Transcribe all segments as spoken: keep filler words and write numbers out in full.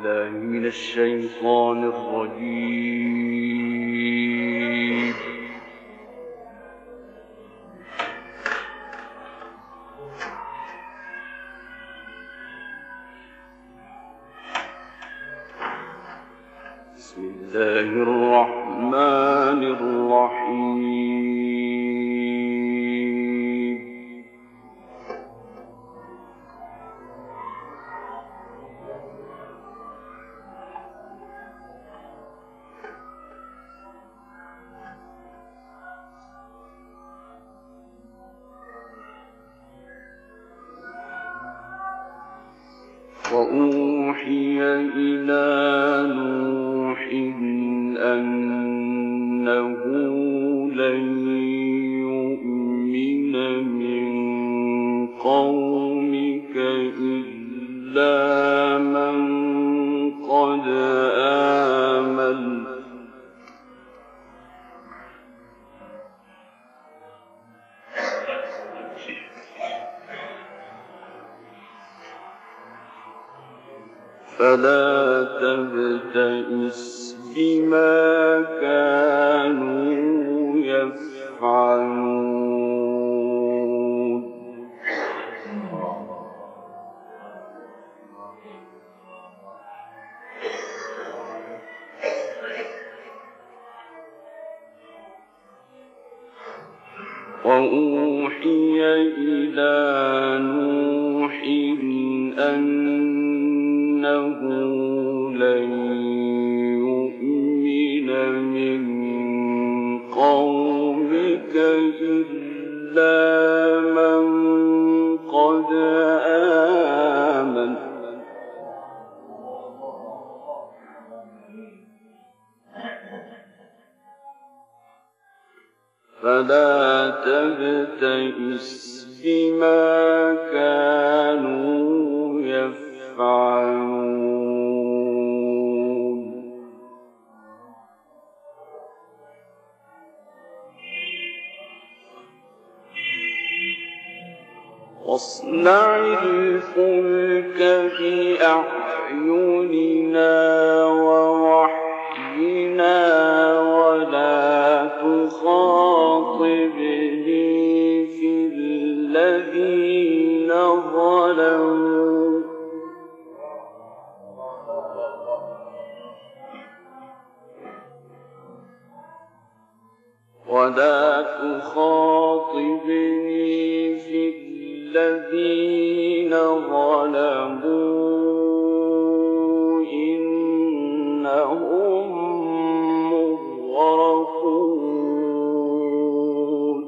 بالله من الشيطان الرجيم. بسم الله الرحمن الرحيم. وأوحي إلى نوح أنه لن يؤمن من قومك إلا من قد آمن فلا تبتئس بما كانوا يفعلون. وأوحي إلى نوح أنه لن يؤمن من قومك إلا من قد آمن فلا تبتئس بما كانوا يفعلون. واصنع الفلك بأعيننا ووحينا ولا تخاطبني في الذين ظلموا ولا تخاطبني في الذين ظلموا إنهم مغرقون.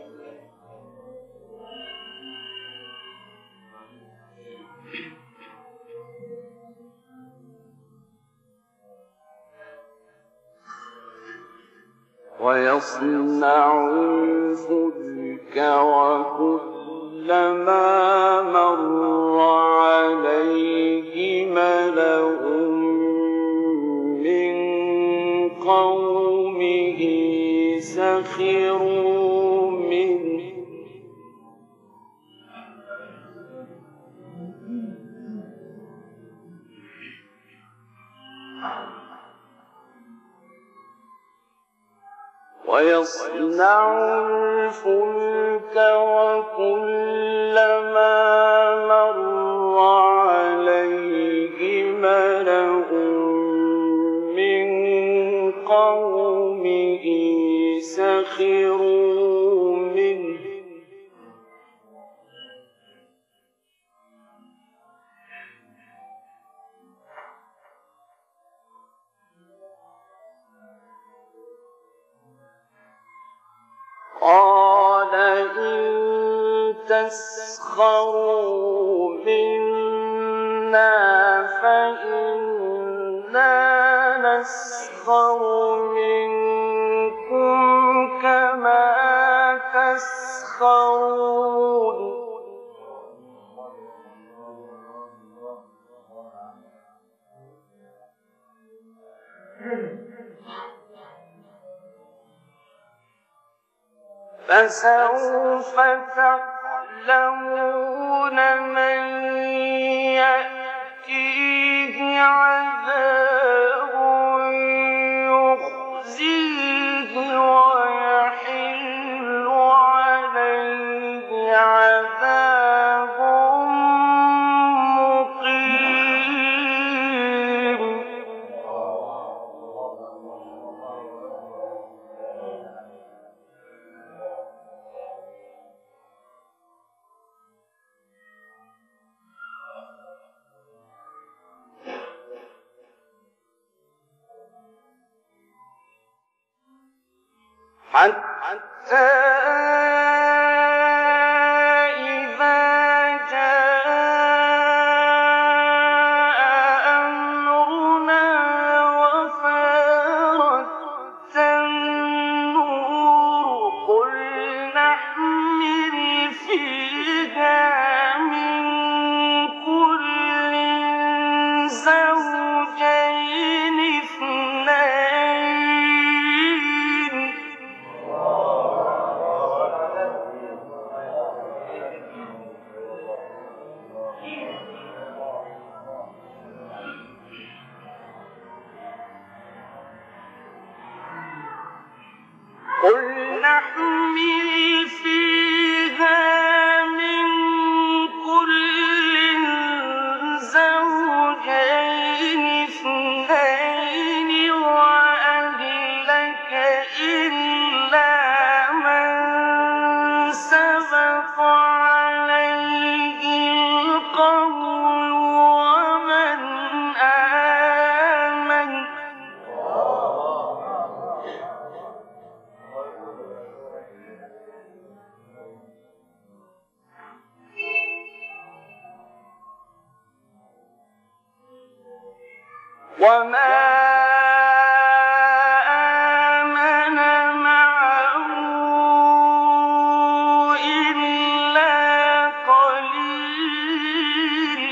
ويصنع الفلك وكلما مر عليه ملأ من قومه سخروا منه ويصنع الفلك وكلما مر عليه ملأ من قومه سخروا منه قال إن تسخروا منا فإنا نسخر منكم كما تسخرون. فسوف تعلمون من يأتيه عذاب يخزيه ويحل عليه عذاب مقيم. حتى إذا جاء أمرنا وفارت النور قل نحمل فيها من كل زوجين اثنين قل نحمل فيها من كل زوجين اثنين وأهلك إلا من سبق عليه القول ومن آمن. وما آمن معه إلا قليل.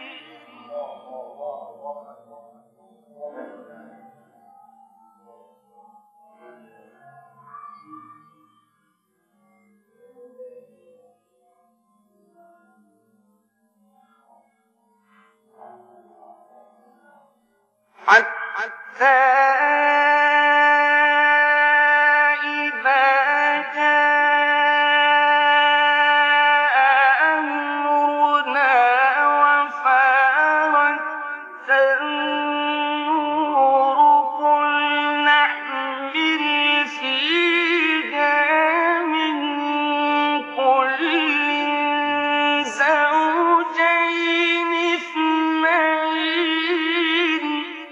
حتى إذا جاء أمرنا وفارت النور قل نحمل فيها من كل زوجين اثنين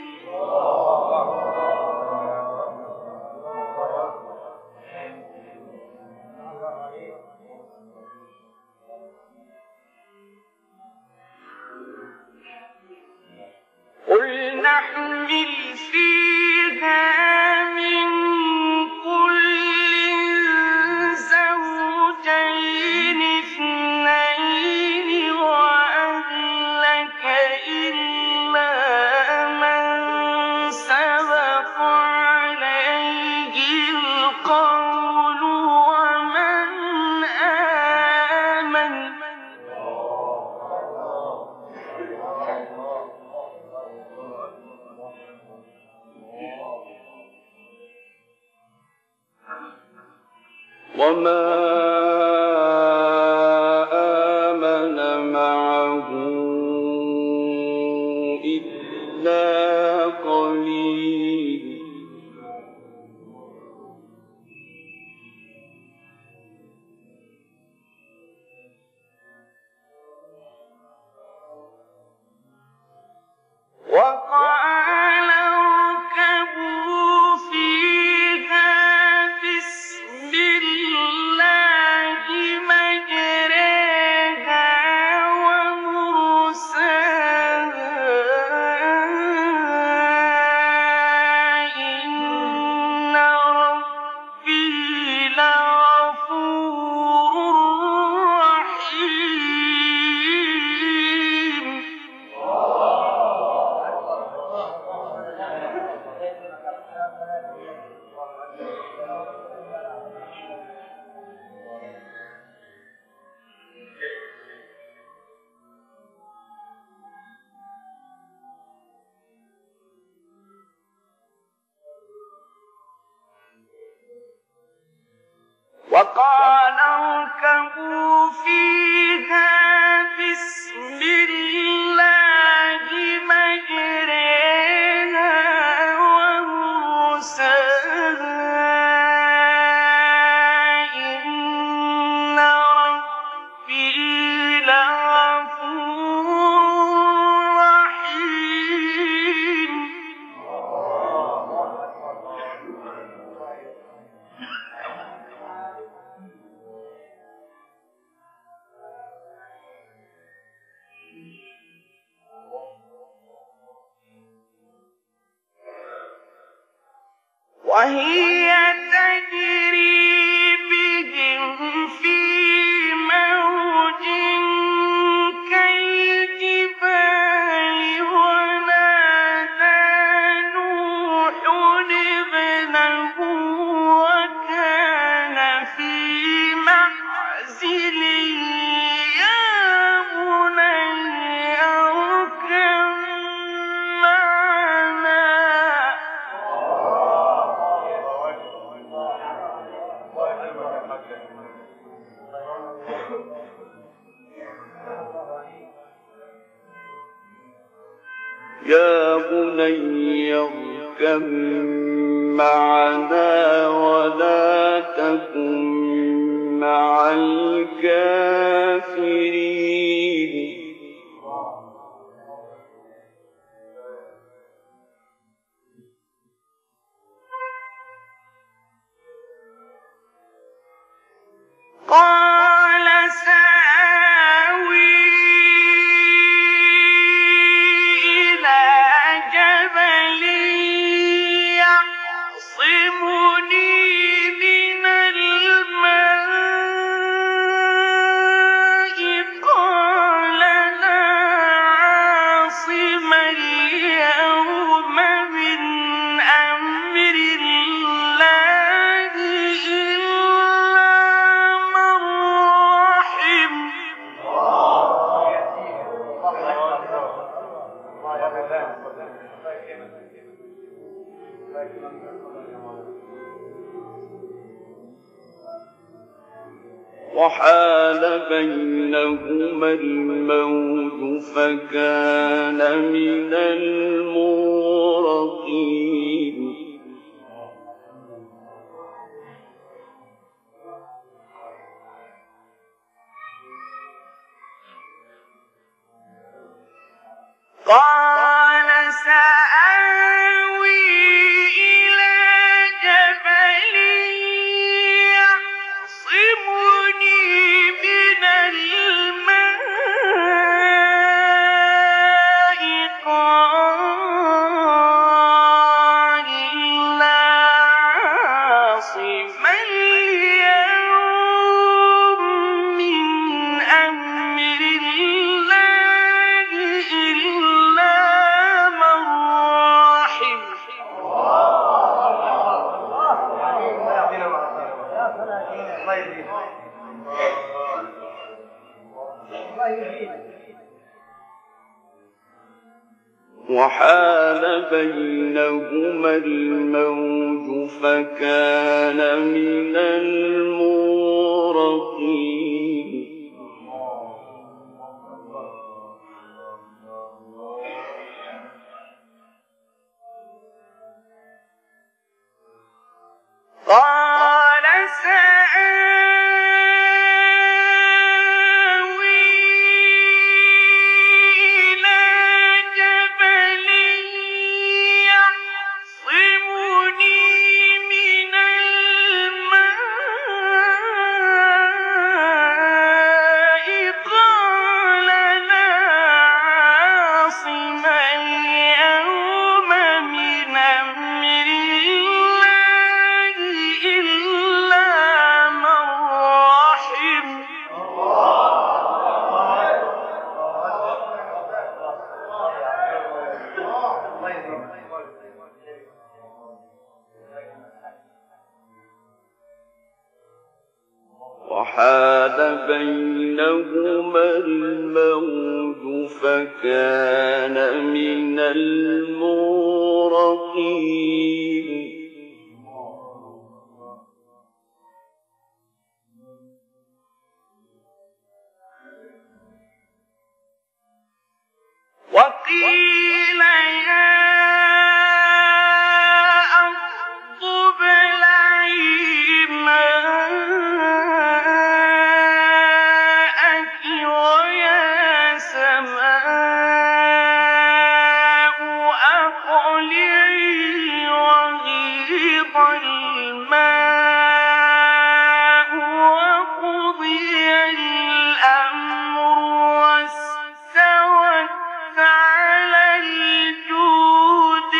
قل نحمل فيها من كل زوجين اثنين وأهلك إلا من سبق عليه القول ومن آمن. وما آمن معه إلا قليل. وقال اركبوا فيها بسم الله مجريها ومرساها إن ربي لغفور رحيم. وقال اركبوا فيها بسم الله مجريها ومرساها إن ربي لغفور رحيم. وهي تجري بهم في موج كالجبال ونادى نوح ابنه وكان في معزل يا بني اركب معنا. يا بني اركب معنا ولا تكن مع الكافرين. قال سآوي إلى جبل يعصمني من الماء قال لا عاصم اليوم من أمر الله إلا من رحم. وحال بينهما الموج فكان من المغرقين. قال سآوي إلى جبل يعصمني من الماء قال لا عاصم اليوم من أمر الله إلا من رحم. وحال بينهما الموج فكان من المغرقين. قال سآوي إلى جبل يعصمني من الماء قال لا عاصم اليوم من أمر الله إلا من رحم. وحال بينهما الموج فكان من المغرقين. المغرقين. وقيل يا أرض ابلعي ماءك ويا سماء أقلعي وغيض الماء وقضي الأمر واستوت على الجود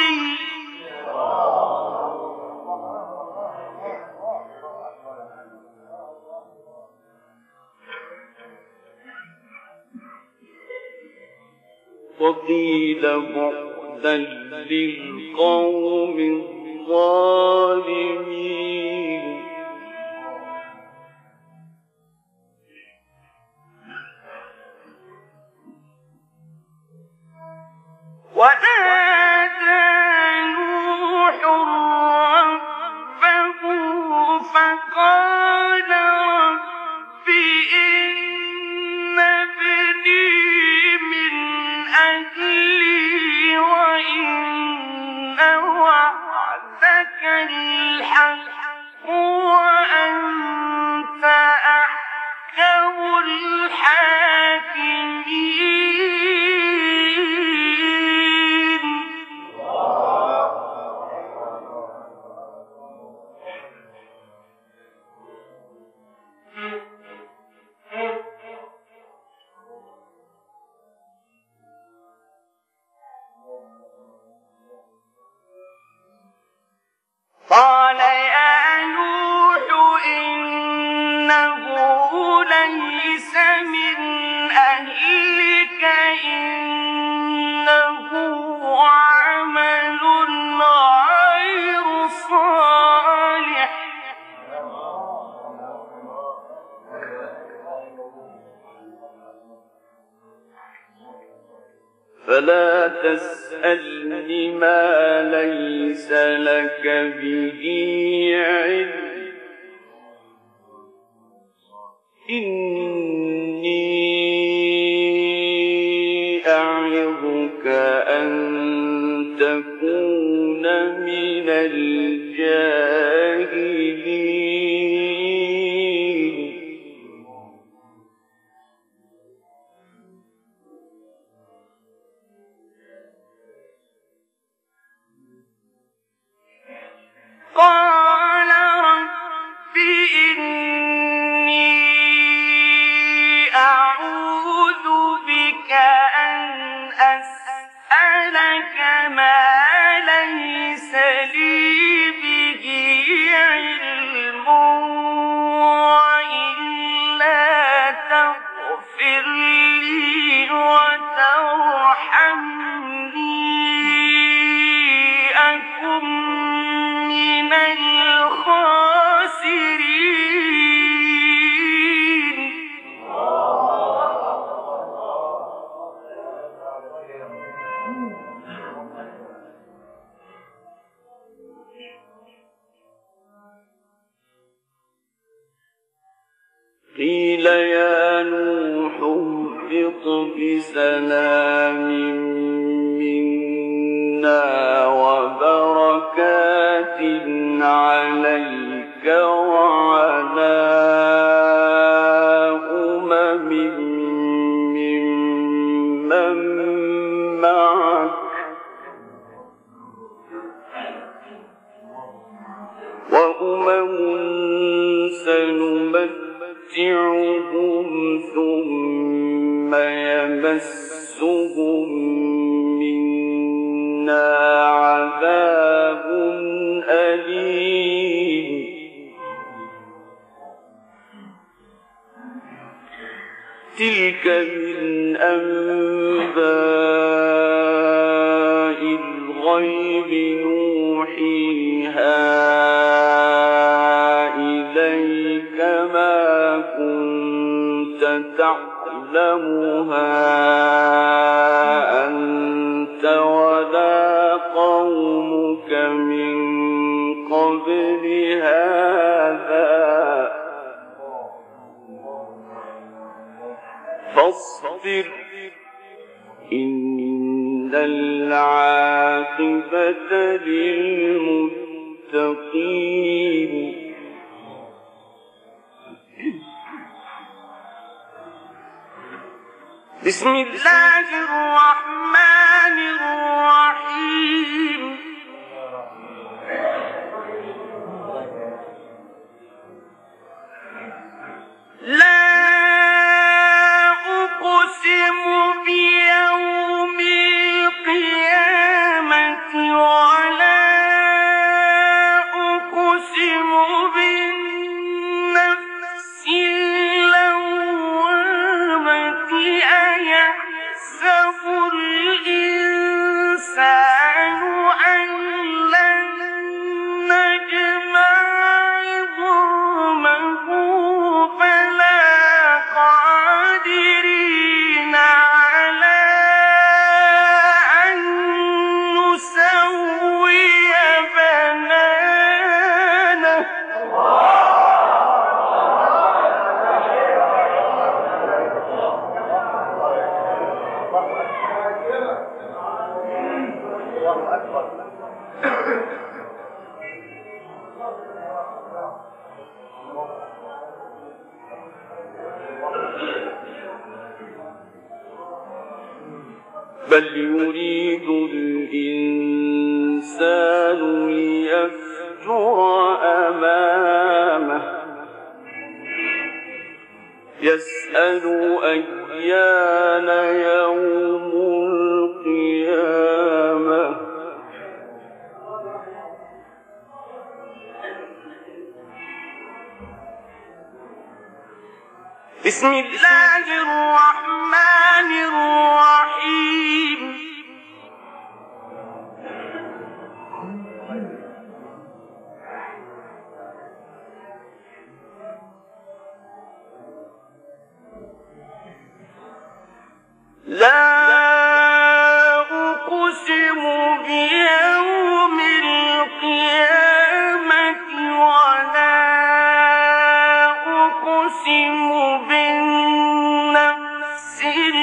وقيل بعدا للقوم الظالمين ونادى نوح ربه فقال رب إن ابني من أهلي وإن وعدك الحق وأنت أحكم الحاكمين قال يا نوح إنه ليس من أهلك إنه عمل غير صالح فلا تسألني ما ليس لك به علم إني أعظك أن تكون من الجاهلين قال رب إني أعوذ بك أن أسألك ما ليس لي به علم وإلا تغفر لي وترحمني أكن من الخاسرين قيل يا نوح اهبط بسلام منا وبركات عليك وعلى أمم ممن معك وأمم سنمتعهم ثم يمسهم منا عذاب أليم تلك من أنباء الغيب نوحيها إليك ما كنت تعلمها أنت ولا قومك من قبل هذا فاصبر إن العاقبة للمتقين. بسم الله الرحمن الرحيم. لا أقسم بيوم القيامة ولا أقسم بالنفس اللوامة أيحسب الإنسان أن لن نجمع عظامه بلى قادرين على أن نسوي بنانه. بل يريد الإنسان ليفجر أمامه يسأل أيان يوم القيامة. بسم الله الرحمن الرحيم. لا أقسم بيوم القيامة ولا أقسم بالنفس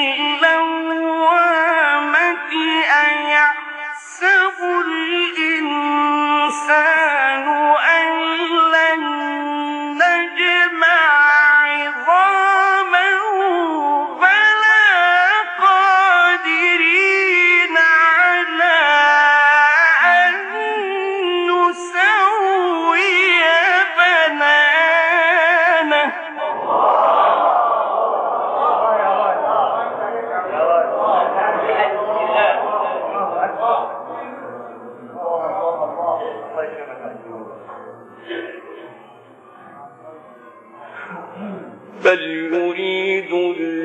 اللوامة أيحسب الإنسان أن لن نجمع عظامه بلى قادرين على أن نسوي بنانه. بل يريد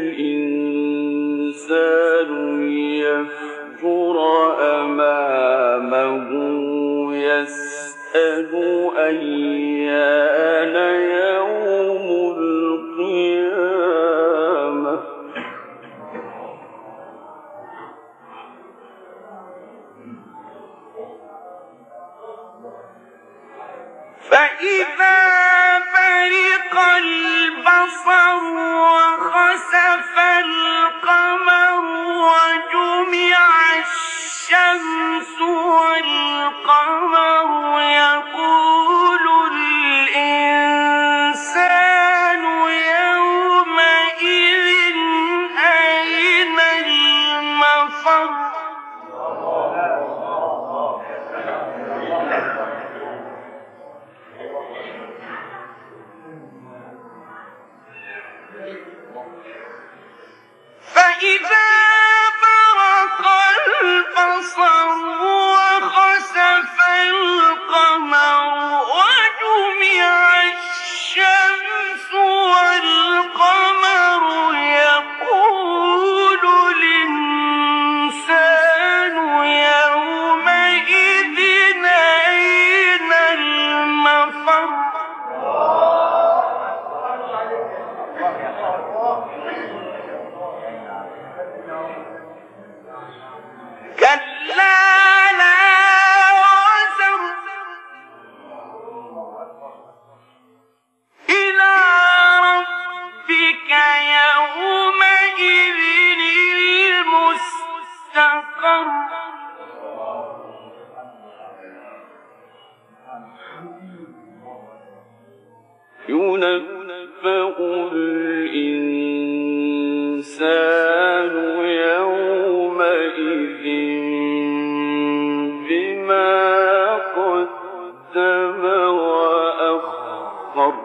الإنسان ليفجر أمامه يسأل أيان يوم القيامة. فإذا برق البصر وخسف القمر وجمع الشمس والقمر يقول الإنسان يومئذ أين المفر. فإذا برق البصر وخسف القمر وجمع الشمس والقمر يقول الإنسان يُنَبَّأُ الْإِنسَانُ يَوْمَئِذٍ بِمَا قَدَّمَ وَأَخَّرَ.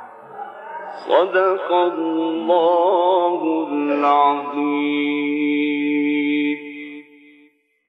صدق الله العظيم.